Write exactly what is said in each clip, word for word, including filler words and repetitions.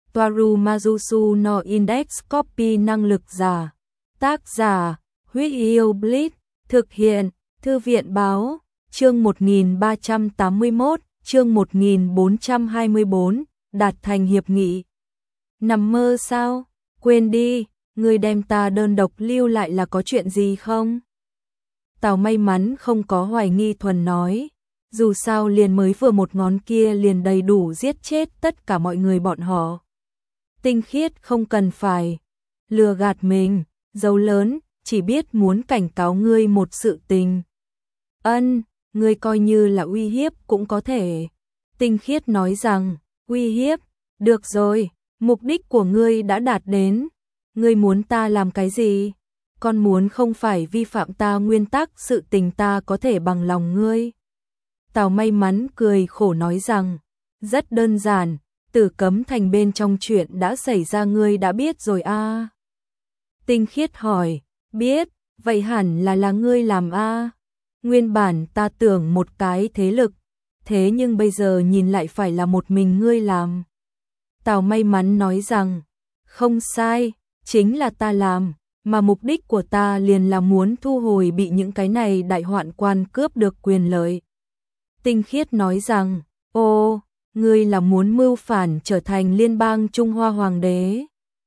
Toaru Majusu no Index Copy năng lực giả. Tác giả, Huyết Yêu Blitz, thực hiện, Thư viện báo, chương một nghìn ba trăm tám mươi mốt, chương một nghìn bốn trăm hai mươi bốn, đạt thành hiệp nghị. Nằm mơ sao? Quên đi, người đem ta đơn độc lưu lại là có chuyện gì không? Tào may mắn không có hoài nghi thuần nói, dù sao liền mới vừa một ngón kia liền đầy đủ giết chết tất cả mọi người bọn họ. Tinh Khiết không cần phải lừa gạt mình, dấu lớn, chỉ biết muốn cảnh cáo ngươi một sự tình. Ân, ngươi coi như là uy hiếp cũng có thể. Tinh Khiết nói rằng, uy hiếp, được rồi, mục đích của ngươi đã đạt đến. Ngươi muốn ta làm cái gì? Con muốn không phải vi phạm ta nguyên tắc sự tình ta có thể bằng lòng ngươi. Tào may mắn cười khổ nói rằng, rất đơn giản, Tử Cấm Thành bên trong chuyện đã xảy ra ngươi đã biết rồi a. À? Tinh Khiết hỏi, biết, vậy hẳn là là ngươi làm a. À? Nguyên bản ta tưởng một cái thế lực, thế nhưng bây giờ nhìn lại phải là một mình ngươi làm. Tào may mắn nói rằng, không sai, chính là ta làm, mà mục đích của ta liền là muốn thu hồi bị những cái này đại hoạn quan cướp được quyền lợi. Tinh Khiết nói rằng, ô, ngươi là muốn mưu phản trở thành liên bang Trung Hoa Hoàng đế?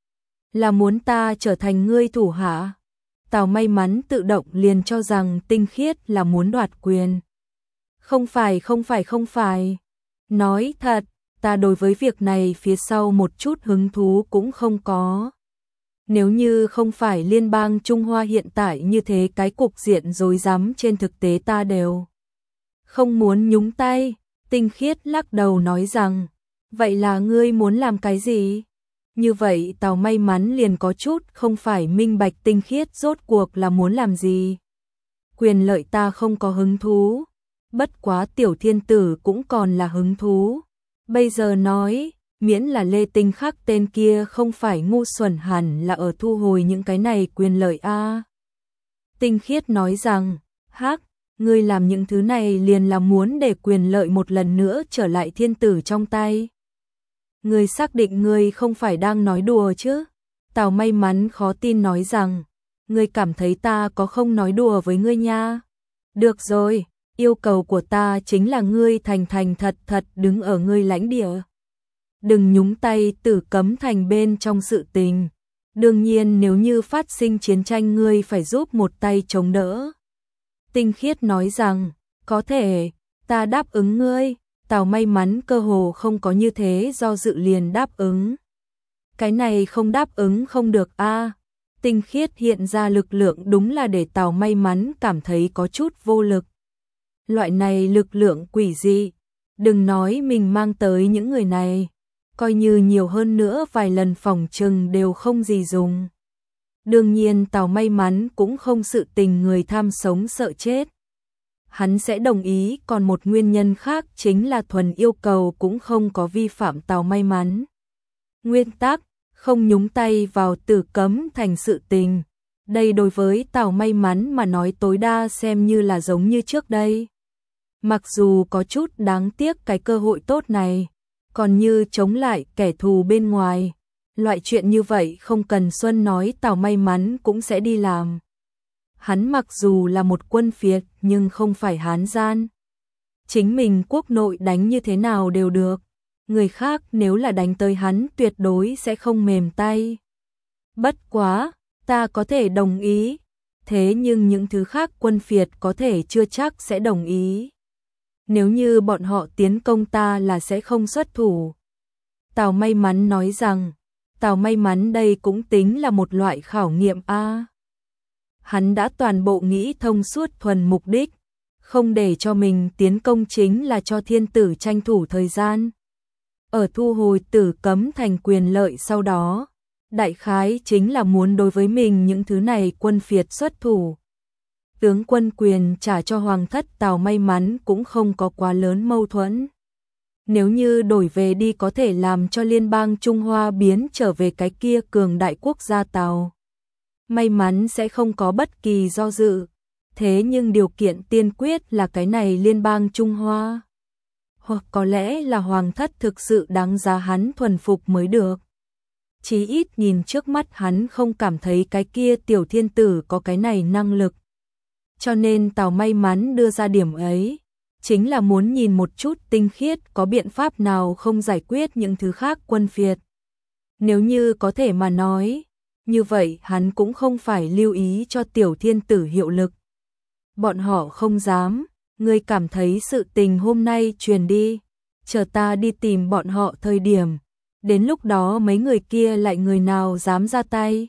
Là muốn ta trở thành ngươi thủ hạ? Tào may mắn tự động liền cho rằng Tinh Khiết là muốn đoạt quyền. Không phải, không phải, không phải. Nói thật, ta đối với việc này phía sau một chút hứng thú cũng không có. Nếu như không phải liên bang Trung Hoa hiện tại như thế cái cục diện rối rắm trên thực tế ta đều không muốn nhúng tay. Tinh Khiết lắc đầu nói rằng, vậy là ngươi muốn làm cái gì? Như vậy Tào may mắn liền có chút không phải minh bạch Tinh Khiết rốt cuộc là muốn làm gì. Quyền lợi ta không có hứng thú, bất quá Tiểu Thiên Tử cũng còn là hứng thú. Bây giờ nói, miễn là Lê Tinh Khắc tên kia không phải ngu xuẩn hẳn là ở thu hồi những cái này quyền lợi a. À? Tinh Khiết nói rằng, hắc, ngươi làm những thứ này liền là muốn để quyền lợi một lần nữa trở lại Thiên Tử trong tay. Ngươi xác định ngươi không phải đang nói đùa chứ? Tào may mắn khó tin nói rằng, ngươi cảm thấy ta có không nói đùa với ngươi nha? Được rồi, yêu cầu của ta chính là ngươi thành thành thật thật đứng ở ngươi lãnh địa. Đừng nhúng tay Tử Cấm Thành bên trong sự tình. Đương nhiên nếu như phát sinh chiến tranh ngươi phải giúp một tay chống đỡ. Tinh Khiết nói rằng, có thể, ta đáp ứng ngươi. Tào may mắn cơ hồ không có như thế do dự liền đáp ứng. Cái này không đáp ứng không được a. À? Tinh Khiết hiện ra lực lượng đúng là để Tào may mắn cảm thấy có chút vô lực. Loại này lực lượng quỷ dị, đừng nói mình mang tới những người này, coi như nhiều hơn nữa vài lần phòng trừng đều không gì dùng. Đương nhiên Tào may mắn cũng không sự tình người tham sống sợ chết. Hắn sẽ đồng ý, còn một nguyên nhân khác chính là thuần yêu cầu cũng không có vi phạm Tào may mắn. Nguyên tắc, không nhúng tay vào Tử Cấm Thành sự tình. Đây đối với Tào may mắn mà nói tối đa xem như là giống như trước đây. Mặc dù có chút đáng tiếc cái cơ hội tốt này, còn như chống lại kẻ thù bên ngoài. Loại chuyện như vậy không cần Xuân nói Tào may mắn cũng sẽ đi làm. Hắn mặc dù là một quân phiệt nhưng không phải hán gian. Chính mình quốc nội đánh như thế nào đều được. Người khác nếu là đánh tới hắn tuyệt đối sẽ không mềm tay. Bất quá, ta có thể đồng ý. Thế nhưng những thứ khác quân phiệt có thể chưa chắc sẽ đồng ý. Nếu như bọn họ tiến công ta là sẽ không xuất thủ. Tào may mắn nói rằng, Tào may mắn đây cũng tính là một loại khảo nghiệm a. À? Hắn đã toàn bộ nghĩ thông suốt thuần mục đích, không để cho mình tiến công chính là cho Thiên Tử tranh thủ thời gian. Ở thu hồi Tử Cấm Thành quyền lợi sau đó, đại khái chính là muốn đối với mình những thứ này quân phiệt xuất thủ. Tướng quân quyền trả cho hoàng thất Tào may mắn cũng không có quá lớn mâu thuẫn. Nếu như đổi về đi có thể làm cho liên bang Trung Hoa biến trở về cái kia cường đại quốc gia Tào may mắn sẽ không có bất kỳ do dự. Thế nhưng điều kiện tiên quyết là cái này liên bang Trung Hoa. Hoặc có lẽ là hoàng thất thực sự đáng giá hắn thuần phục mới được. chí ít nhìn trước mắt hắn không cảm thấy cái kia tiểu thiên tử có cái này năng lực. Cho nên Tào may mắn đưa ra điểm ấy, chính là muốn nhìn một chút Tinh Khiết có biện pháp nào không giải quyết những thứ khác quân phiệt. Nếu như có thể mà nói, như vậy hắn cũng không phải lưu ý cho tiểu thiên tử hiệu lực. Bọn họ không dám, ngươi cảm thấy sự tình hôm nay truyền đi, chờ ta đi tìm bọn họ thời điểm, đến lúc đó mấy người kia lại người nào dám ra tay.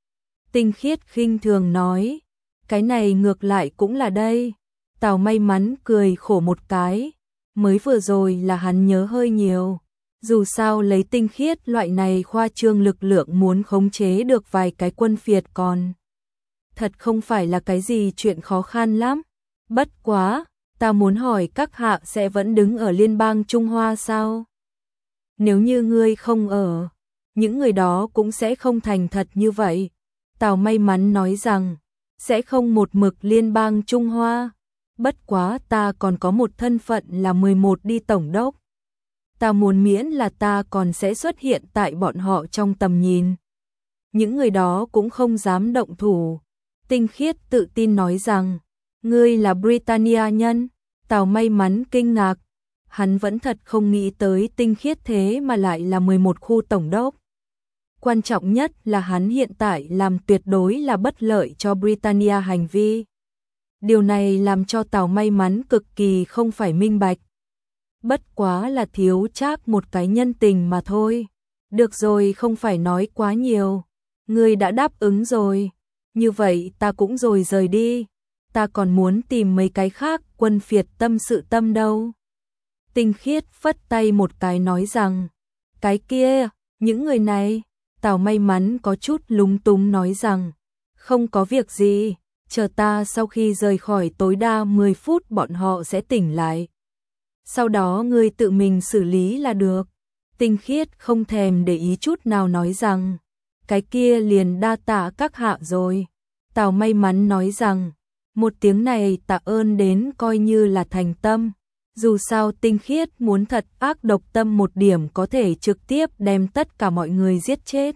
Tinh Khiết khinh thường nói, cái này ngược lại cũng là đây. Tào may mắn cười khổ một cái, mới vừa rồi là hắn nhớ hơi nhiều. Dù sao lấy Tinh Khiết loại này khoa trương lực lượng muốn khống chế được vài cái quân phiệt còn thật không phải là cái gì chuyện khó khăn lắm. Bất quá, ta muốn hỏi các hạ sẽ vẫn đứng ở liên bang Trung Hoa sao? Nếu như ngươi không ở, những người đó cũng sẽ không thành thật như vậy. Tào may mắn nói rằng, sẽ không một mực liên bang Trung Hoa. Bất quá ta còn có một thân phận là mười một đi tổng đốc. Ta muốn miễn là ta còn sẽ xuất hiện tại bọn họ trong tầm nhìn. Những người đó cũng không dám động thủ. Tinh Khiết tự tin nói rằng, ngươi là Britannia nhân. Tào may mắn kinh ngạc, hắn vẫn thật không nghĩ tới Tinh Khiết thế mà lại là mười một khu tổng đốc. Quan trọng nhất là hắn hiện tại làm tuyệt đối là bất lợi cho Britannia hành vi. Điều này làm cho Tào may mắn cực kỳ không phải minh bạch. Bất quá là thiếu Trác một cái nhân tình mà thôi. Được rồi, không phải nói quá nhiều. Ngươi đã đáp ứng rồi. Như vậy ta cũng rồi rời đi. Ta còn muốn tìm mấy cái khác quân phiệt tâm sự tâm đâu. Tinh Khiết phất tay một cái nói rằng, cái kia, những người này. Tào may mắn có chút lúng túng nói rằng, không có việc gì, chờ ta sau khi rời khỏi tối đa mười phút bọn họ sẽ tỉnh lại. Sau đó ngươi tự mình xử lý là được. Tinh Khiết không thèm để ý chút nào nói rằng, cái kia liền đa tạ các hạ rồi. Tào may mắn nói rằng, một tiếng này tạ ơn đến coi như là thành tâm. Dù sao Tinh Khiết muốn thật ác độc tâm một điểm có thể trực tiếp đem tất cả mọi người giết chết.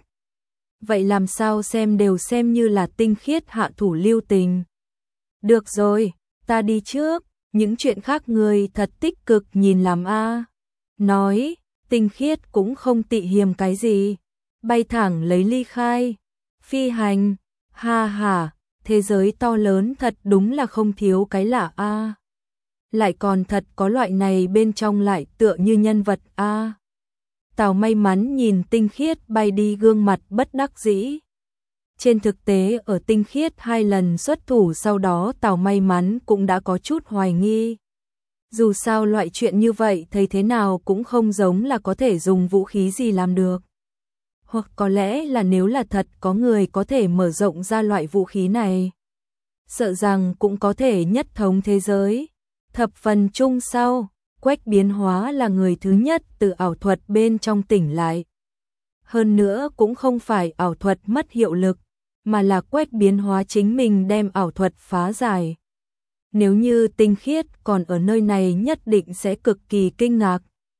Vậy làm sao xem đều xem như là Tinh Khiết hạ thủ lưu tình. Được rồi, ta đi trước, những chuyện khác người thật tích cực nhìn làm a. Nói, Tinh Khiết cũng không tị hiềm cái gì, bay thẳng lấy ly khai. Phi hành, ha ha, thế giới to lớn thật đúng là không thiếu cái lạ a. Lại còn thật có loại này bên trong lại tựa như nhân vật a. Tào may mắn nhìn Tinh Khiết bay đi gương mặt bất đắc dĩ. Trên thực tế ở Tinh Khiết hai lần xuất thủ sau đó Tào may mắn cũng đã có chút hoài nghi. Dù sao loại chuyện như vậy thấy thế nào cũng không giống là có thể dùng vũ khí gì làm được. Hoặc có lẽ là nếu là thật có người có thể mở rộng ra loại vũ khí này, sợ rằng cũng có thể nhất thống thế giới. Thập phần chung sau, Quách biến hóa là người thứ nhất từ ảo thuật bên trong tỉnh lại. Hơn nữa cũng không phải ảo thuật mất hiệu lực, mà là Quách biến hóa chính mình đem ảo thuật phá giải. Nếu như Tinh Khiết còn ở nơi này nhất định sẽ cực kỳ kinh ngạc.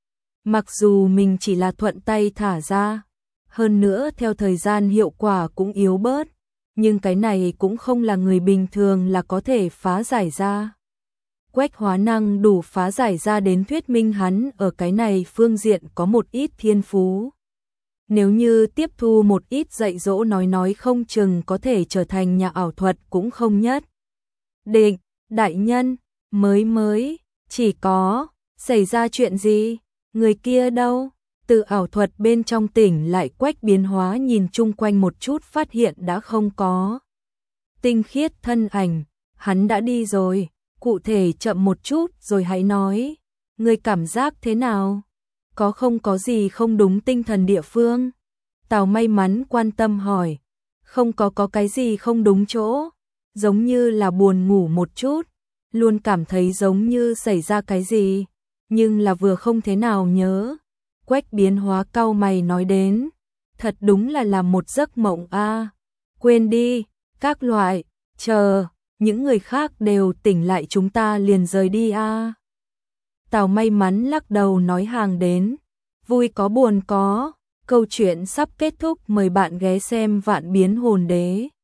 Mặc dù mình chỉ là thuận tay thả ra, hơn nữa theo thời gian hiệu quả cũng yếu bớt, nhưng cái này cũng không là người bình thường là có thể phá giải ra. Quách hóa năng đủ phá giải ra đến thuyết minh hắn ở cái này phương diện có một ít thiên phú. Nếu như tiếp thu một ít dạy dỗ nói nói không chừng có thể trở thành nhà ảo thuật cũng không nhất định. Đại nhân, mới mới, chỉ có, xảy ra chuyện gì, người kia đâu? Từ ảo thuật bên trong tỉnh lại Quách biến hóa nhìn chung quanh một chút phát hiện đã không có. Tinh Khiết thân ảnh, hắn đã đi rồi. Cụ thể chậm một chút rồi hãy nói, ngươi cảm giác thế nào? Có không có gì không đúng tinh thần địa phương? Tào may mắn quan tâm hỏi, không có có cái gì không đúng chỗ, giống như là buồn ngủ một chút, luôn cảm thấy giống như xảy ra cái gì, nhưng là vừa không thế nào nhớ. Quách biến hóa cau mày nói đến, thật đúng là làm một giấc mộng a. Quên đi, các loại, chờ. Những người khác đều tỉnh lại chúng ta liền rời đi a. À. Tào may mắn lắc đầu nói hàng đến, vui có buồn có, Câu chuyện sắp kết thúc, mời bạn ghé xem Vạn Biến Hồn Đế.